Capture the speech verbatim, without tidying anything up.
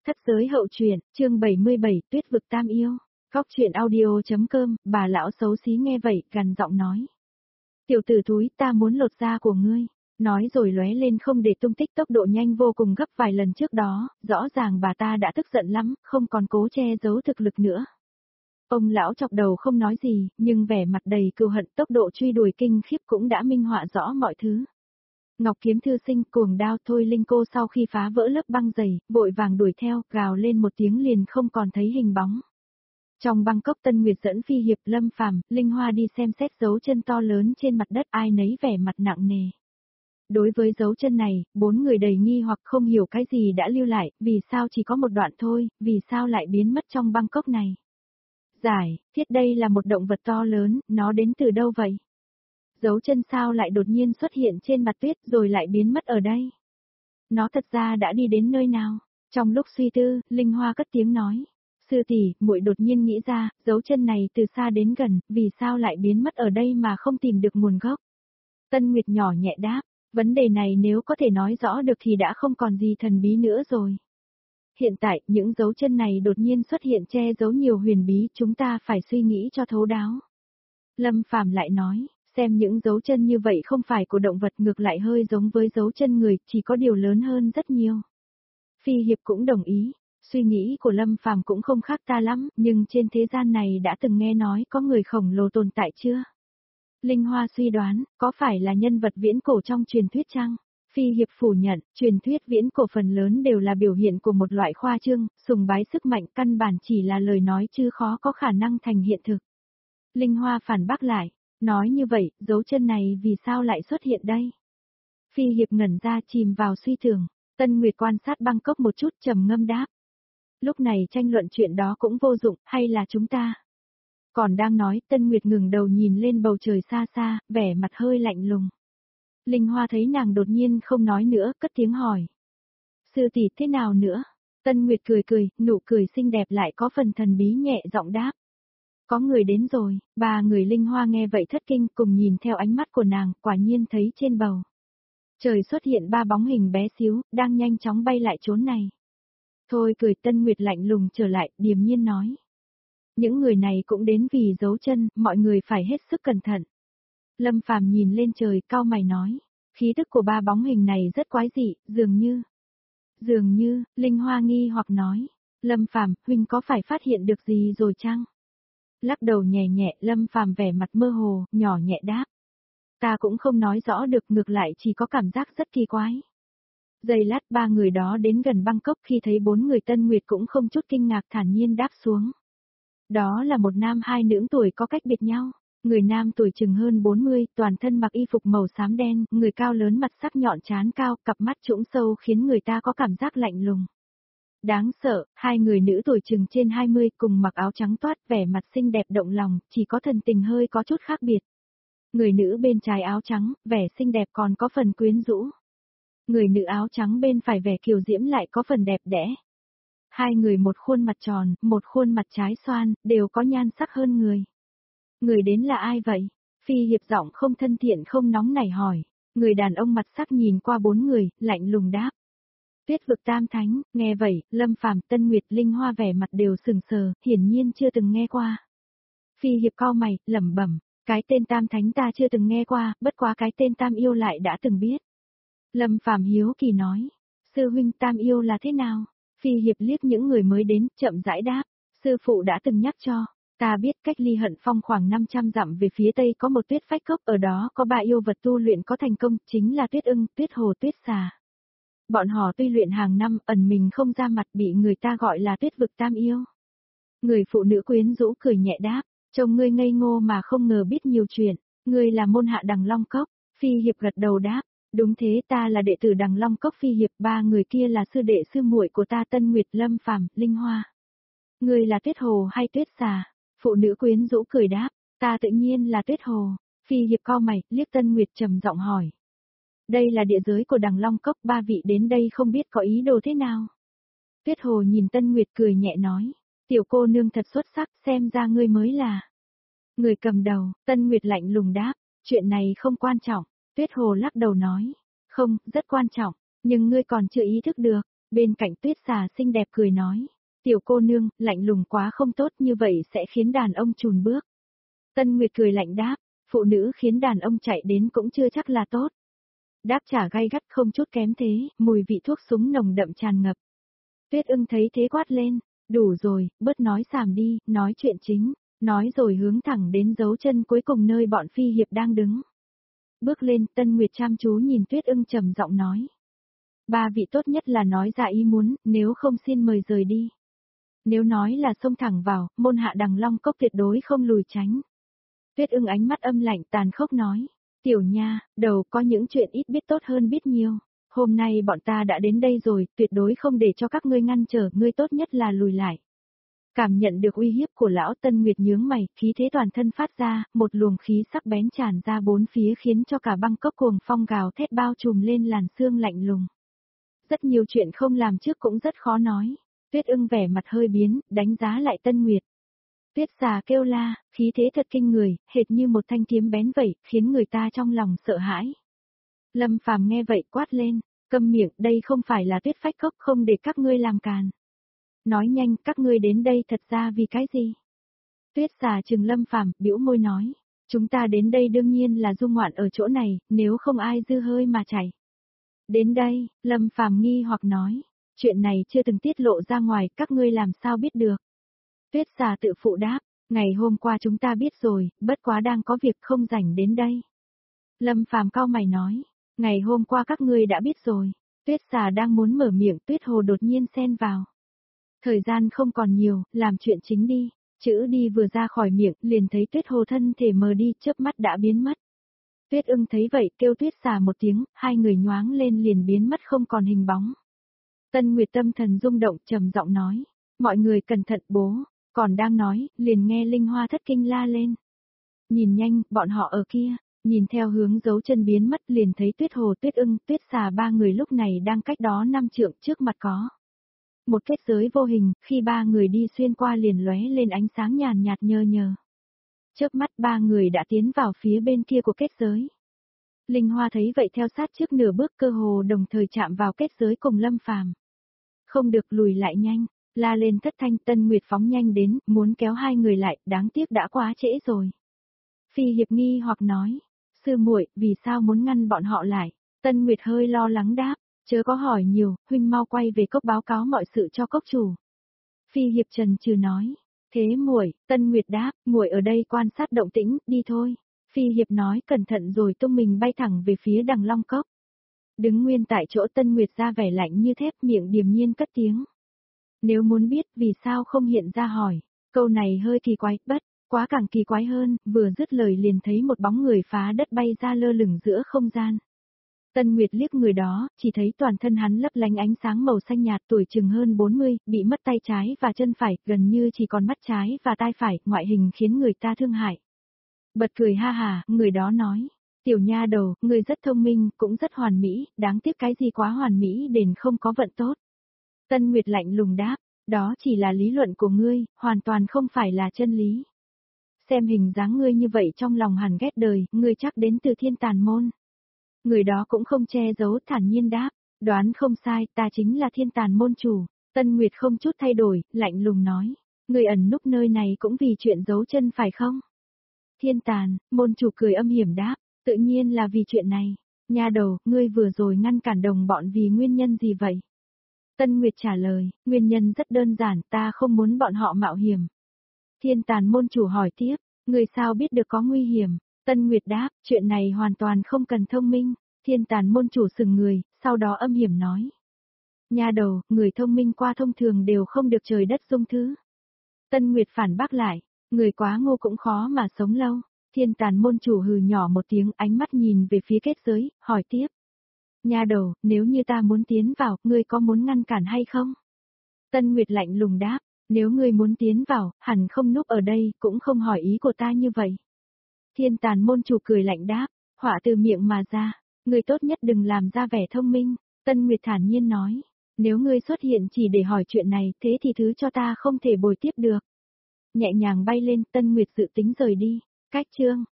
Thất giới hậu truyện, chương bảy mươi bảy, Tuyết vực tam yêu. Góc truyện audio.com, bà lão xấu xí nghe vậy, gằn giọng nói. Tiểu tử thúi, ta muốn lột da của ngươi. Nói rồi lóe lên không để tung tích, tốc độ nhanh vô cùng gấp vài lần trước đó, rõ ràng bà ta đã tức giận lắm, không còn cố che giấu thực lực nữa. Ông lão chọc đầu không nói gì, nhưng vẻ mặt đầy cừu hận, tốc độ truy đuổi kinh khiếp cũng đã minh họa rõ mọi thứ. Ngọc Kiếm thư sinh cuồng đao Thôi Linh cô sau khi phá vỡ lớp băng dày, vội vàng đuổi theo, gào lên một tiếng liền không còn thấy hình bóng. Trong Bangkok Tân Nguyệt dẫn Phi Hiệp, Lâm Phàm, Linh Hoa đi xem xét dấu chân to lớn trên mặt đất, ai nấy vẻ mặt nặng nề. Đối với dấu chân này, bốn người đầy nghi hoặc không hiểu cái gì đã lưu lại, vì sao chỉ có một đoạn thôi, vì sao lại biến mất trong Bangkok này. Giải, thiết đây là một động vật to lớn, nó đến từ đâu vậy? Dấu chân sao lại đột nhiên xuất hiện trên mặt tuyết rồi lại biến mất ở đây? Nó thật ra đã đi đến nơi nào? Trong lúc suy tư, Linh Hoa cất tiếng nói. Sư tỷ, muội đột nhiên nghĩ ra, dấu chân này từ xa đến gần, vì sao lại biến mất ở đây mà không tìm được nguồn gốc? Tân Nguyệt nhỏ nhẹ đáp, vấn đề này nếu có thể nói rõ được thì đã không còn gì thần bí nữa rồi. Hiện tại, những dấu chân này đột nhiên xuất hiện che giấu nhiều huyền bí, chúng ta phải suy nghĩ cho thấu đáo. Lâm Phàm lại nói. Xem những dấu chân như vậy không phải của động vật, ngược lại hơi giống với dấu chân người, chỉ có điều lớn hơn rất nhiều. Phi Hiệp cũng đồng ý, suy nghĩ của Lâm Phàm cũng không khác ta lắm, nhưng trên thế gian này đã từng nghe nói có người khổng lồ tồn tại chưa? Linh Hoa suy đoán, có phải là nhân vật viễn cổ trong truyền thuyết chăng? Phi Hiệp phủ nhận, truyền thuyết viễn cổ phần lớn đều là biểu hiện của một loại khoa trương, sùng bái sức mạnh, căn bản chỉ là lời nói chứ khó có khả năng thành hiện thực. Linh Hoa phản bác lại. Nói như vậy, dấu chân này vì sao lại xuất hiện đây? Phi Hiệp ngẩn ra chìm vào suy tưởng, Tân Nguyệt quan sát Bangkok một chút trầm ngâm đáp. Lúc này tranh luận chuyện đó cũng vô dụng, hay là chúng ta? Còn đang nói, Tân Nguyệt ngừng đầu nhìn lên bầu trời xa xa, vẻ mặt hơi lạnh lùng. Linh Hoa thấy nàng đột nhiên không nói nữa, cất tiếng hỏi. Sư tỷ thế nào nữa? Tân Nguyệt cười cười, nụ cười xinh đẹp lại có phần thần bí nhẹ giọng đáp. Có người đến rồi, ba người Linh Hoa nghe vậy thất kinh cùng nhìn theo ánh mắt của nàng, quả nhiên thấy trên bầu trời xuất hiện ba bóng hình bé xíu, đang nhanh chóng bay lại chốn này. Thôi cười, Tân Nguyệt lạnh lùng trở lại, điềm nhiên nói. Những người này cũng đến vì dấu chân, mọi người phải hết sức cẩn thận. Lâm Phàm nhìn lên trời, cau mày nói. Khí tức của ba bóng hình này rất quái dị, dường như. Dường như, Linh Hoa nghi hoặc nói. Lâm Phàm, huynh có phải phát hiện được gì rồi chăng? Lắc đầu nhẹ nhẹ, Lâm Phàm vẻ mặt mơ hồ, nhỏ nhẹ đáp. Ta cũng không nói rõ được, ngược lại chỉ có cảm giác rất kỳ quái. Giây lát ba người đó đến gần Bangkok, khi thấy bốn người Tân Nguyệt cũng không chút kinh ngạc, thản nhiên đáp xuống. Đó là một nam hai nữ tuổi có cách biệt nhau. Người nam tuổi chừng hơn bốn mươi, toàn thân mặc y phục màu xám đen, người cao lớn, mặt sắc nhọn, trán cao, cặp mắt trũng sâu khiến người ta có cảm giác lạnh lùng. Đáng sợ, hai người nữ tuổi chừng trên hai mươi cùng mặc áo trắng toát, vẻ mặt xinh đẹp động lòng, chỉ có thần tình hơi có chút khác biệt. Người nữ bên trái áo trắng, vẻ xinh đẹp còn có phần quyến rũ. Người nữ áo trắng bên phải vẻ kiều diễm lại có phần đẹp đẽ. Hai người một khuôn mặt tròn, một khuôn mặt trái xoan, đều có nhan sắc hơn người. Người đến là ai vậy? Phi Hiệp giọng không thân thiện không nóng nảy hỏi. Người đàn ông mặt sắc nhìn qua bốn người, lạnh lùng đáp. Tuyết vực tam thánh, nghe vậy, Lâm Phàm, Tân Nguyệt, Linh Hoa vẻ mặt đều sừng sờ, hiển nhiên chưa từng nghe qua. Phi Hiệp cau mày, lẩm bẩm, cái tên tam thánh ta chưa từng nghe qua, bất quá cái tên tam yêu lại đã từng biết. Lâm Phàm hiếu kỳ nói, sư huynh tam yêu là thế nào? Phi Hiệp liếc những người mới đến, chậm rãi đáp, sư phụ đã từng nhắc cho, ta biết cách Ly Hận Phong khoảng năm trăm dặm về phía tây có một tuyết phách cốc, ở đó có ba yêu vật tu luyện có thành công, chính là tuyết ưng, tuyết hồ, tuyết xà. Bọn họ tuy luyện hàng năm, ẩn mình không ra mặt, bị người ta gọi là tuyết vực tam yêu. Người phụ nữ quyến rũ cười nhẹ đáp, trông ngươi ngây ngô mà không ngờ biết nhiều chuyện, ngươi là môn hạ Đằng Long Cốc. Phi Hiệp gật đầu đáp, đúng thế, ta là đệ tử Đằng Long Cốc. Phi Hiệp, ba người kia là sư đệ sư muội của ta, Tân Nguyệt, Lâm Phàm, Linh Hoa. Ngươi là tuyết hồ hay tuyết xà? Phụ nữ quyến rũ cười đáp, ta tự nhiên là tuyết hồ. Phi Hiệp cau mày, liếc Tân Nguyệt trầm giọng hỏi. Đây là địa giới của Đằng Long Cốc, ba vị đến đây không biết có ý đồ thế nào? Tuyết hồ nhìn Tân Nguyệt cười nhẹ nói, tiểu cô nương thật xuất sắc, xem ra ngươi mới là người cầm đầu. Tân Nguyệt lạnh lùng đáp, chuyện này không quan trọng. Tuyết hồ lắc đầu nói, không, rất quan trọng, nhưng ngươi còn chưa ý thức được. Bên cạnh Tuyết xà xinh đẹp cười nói. Tiểu cô nương, lạnh lùng quá không tốt, như vậy sẽ khiến đàn ông chùn bước. Tân Nguyệt cười lạnh đáp, phụ nữ khiến đàn ông chạy đến cũng chưa chắc là tốt. Đáp trả gay gắt không chút kém thế, mùi vị thuốc súng nồng đậm tràn ngập. Tuyết ưng thấy thế quát lên, đủ rồi, bớt nói xàm đi, nói chuyện chính, nói rồi hướng thẳng đến dấu chân cuối cùng nơi bọn phi hiệp đang đứng. Bước lên, Tân Nguyệt chăm chú nhìn Tuyết ưng trầm giọng nói. Ba vị tốt nhất là nói ra ý muốn, nếu không xin mời rời đi. Nếu nói là xông thẳng vào, môn hạ Đằng Long Cốc tuyệt đối không lùi tránh. Tuyết ưng ánh mắt âm lạnh tàn khốc nói. Tiểu nha, đầu có những chuyện ít biết tốt hơn biết nhiều. Hôm nay bọn ta đã đến đây rồi, tuyệt đối không để cho các ngươi ngăn trở, ngươi tốt nhất là lùi lại. Cảm nhận được uy hiếp của lão, Tân Nguyệt nhướng mày, khí thế toàn thân phát ra, một luồng khí sắc bén tràn ra bốn phía khiến cho cả băng cốc cuồng phong gào thét bao trùm lên làn sương lạnh lùng. Rất nhiều chuyện không làm trước cũng rất khó nói. Tuyết ưng vẻ mặt hơi biến, đánh giá lại Tân Nguyệt. Tuyết xà kêu la, khí thế thật kinh người, hệt như một thanh kiếm bén vậy, khiến người ta trong lòng sợ hãi. Lâm Phàm nghe vậy quát lên, câm miệng, đây không phải là Tuyết Phách Cốc, không để các ngươi làm càn. Nói nhanh, các ngươi đến đây thật ra vì cái gì? Tuyết xà trừng Lâm Phàm, bĩu môi nói, chúng ta đến đây đương nhiên là du ngoạn ở chỗ này, nếu không ai dư hơi mà chảy. Đến đây, Lâm Phàm nghi hoặc nói, chuyện này chưa từng tiết lộ ra ngoài, các ngươi làm sao biết được? Tuyết xà tự phụ đáp, ngày hôm qua chúng ta biết rồi, bất quá đang có việc không rảnh đến đây. Lâm Phàm cau mày nói, ngày hôm qua các ngươi đã biết rồi. Tuyết xà đang muốn mở miệng, Tuyết Hồ đột nhiên xen vào. Thời gian không còn nhiều, làm chuyện chính đi. Chữ đi vừa ra khỏi miệng, liền thấy Tuyết Hồ thân thể mờ đi, chớp mắt đã biến mất. Tuyết ưng thấy vậy, kêu Tuyết xà một tiếng, hai người nhoáng lên liền biến mất không còn hình bóng. Tân Nguyệt tâm thần rung động, trầm giọng nói, mọi người cẩn thận bố. Còn đang nói, liền nghe Linh Hoa thất kinh la lên. Nhìn nhanh, bọn họ ở kia, nhìn theo hướng dấu chân biến mất liền thấy Tuyết Hồ, Tuyết ưng, Tuyết xà ba người lúc này đang cách đó năm trượng, trước mặt có một kết giới vô hình, khi ba người đi xuyên qua liền lóe lên ánh sáng nhàn nhạt nhờ nhờ. Chớp mắt ba người đã tiến vào phía bên kia của kết giới. Linh Hoa thấy vậy theo sát trước nửa bước, cơ hồ đồng thời chạm vào kết giới cùng Lâm Phàm. Không được, lùi lại nhanh. La lên thất thanh. Tân Nguyệt phóng nhanh đến, muốn kéo hai người lại, đáng tiếc đã quá trễ rồi. Phi hiệp nghi hoặc nói, sư muội, vì sao muốn ngăn bọn họ lại? Tân Nguyệt hơi lo lắng đáp, chớ có hỏi nhiều, huynh mau quay về cốc báo cáo mọi sự cho cốc chủ. Phi hiệp trần trừ nói, thế muội, Tân Nguyệt đáp, muội ở đây quan sát động tĩnh, đi thôi. Phi hiệp nói cẩn thận rồi tung mình bay thẳng về phía Đằng Long Cốc. Đứng nguyên tại chỗ, Tân Nguyệt ra vẻ lạnh như thép, miệng điềm nhiên cất tiếng. Nếu muốn biết vì sao không hiện ra hỏi, câu này hơi kỳ quái, bất, quá càng kỳ quái hơn, vừa dứt lời liền thấy một bóng người phá đất bay ra lơ lửng giữa không gian. Tân Nguyệt liếc người đó, chỉ thấy toàn thân hắn lấp lánh ánh sáng màu xanh nhạt, tuổi chừng hơn bốn mươi, bị mất tay trái và chân phải, gần như chỉ còn mắt trái và tai phải, ngoại hình khiến người ta thương hại. Bật cười ha hà, người đó nói, tiểu nha đầu, người rất thông minh, cũng rất hoàn mỹ, đáng tiếc cái gì quá hoàn mỹ đến không có vận tốt. Tân Nguyệt lạnh lùng đáp, đó chỉ là lý luận của ngươi, hoàn toàn không phải là chân lý. Xem hình dáng ngươi như vậy trong lòng hẳn ghét đời, ngươi chắc đến từ Thiên Tàn Môn. Người đó cũng không che giấu, thản nhiên đáp, đoán không sai, ta chính là Thiên Tàn Môn chủ. Tân Nguyệt không chút thay đổi, lạnh lùng nói, ngươi ẩn núp nơi này cũng vì chuyện giấu chân phải không? Thiên Tàn, môn chủ cười âm hiểm đáp, tự nhiên là vì chuyện này. Nha đầu, ngươi vừa rồi ngăn cản đồng bọn vì nguyên nhân gì vậy? Tân Nguyệt trả lời, nguyên nhân rất đơn giản, ta không muốn bọn họ mạo hiểm. Thiên Tàn môn chủ hỏi tiếp, người sao biết được có nguy hiểm? Tân Nguyệt đáp, chuyện này hoàn toàn không cần thông minh. Thiên Tàn môn chủ sừng người, sau đó âm hiểm nói. Nha đầu, người thông minh qua thông thường đều không được trời đất dung thứ. Tân Nguyệt phản bác lại, người quá ngu cũng khó mà sống lâu. Thiên Tàn môn chủ hừ nhỏ một tiếng, ánh mắt nhìn về phía kết giới, hỏi tiếp. Nha đầu, nếu như ta muốn tiến vào, ngươi có muốn ngăn cản hay không? Tân Nguyệt lạnh lùng đáp, nếu ngươi muốn tiến vào, hẳn không núp ở đây, cũng không hỏi ý của ta như vậy. Thiên Tàn môn chủ cười lạnh đáp, họa từ miệng mà ra, ngươi tốt nhất đừng làm ra vẻ thông minh. Tân Nguyệt thản nhiên nói, nếu ngươi xuất hiện chỉ để hỏi chuyện này, thế thì thứ cho ta không thể bồi tiếp được. Nhẹ nhàng bay lên, Tân Nguyệt dự tính rời đi, cách chương.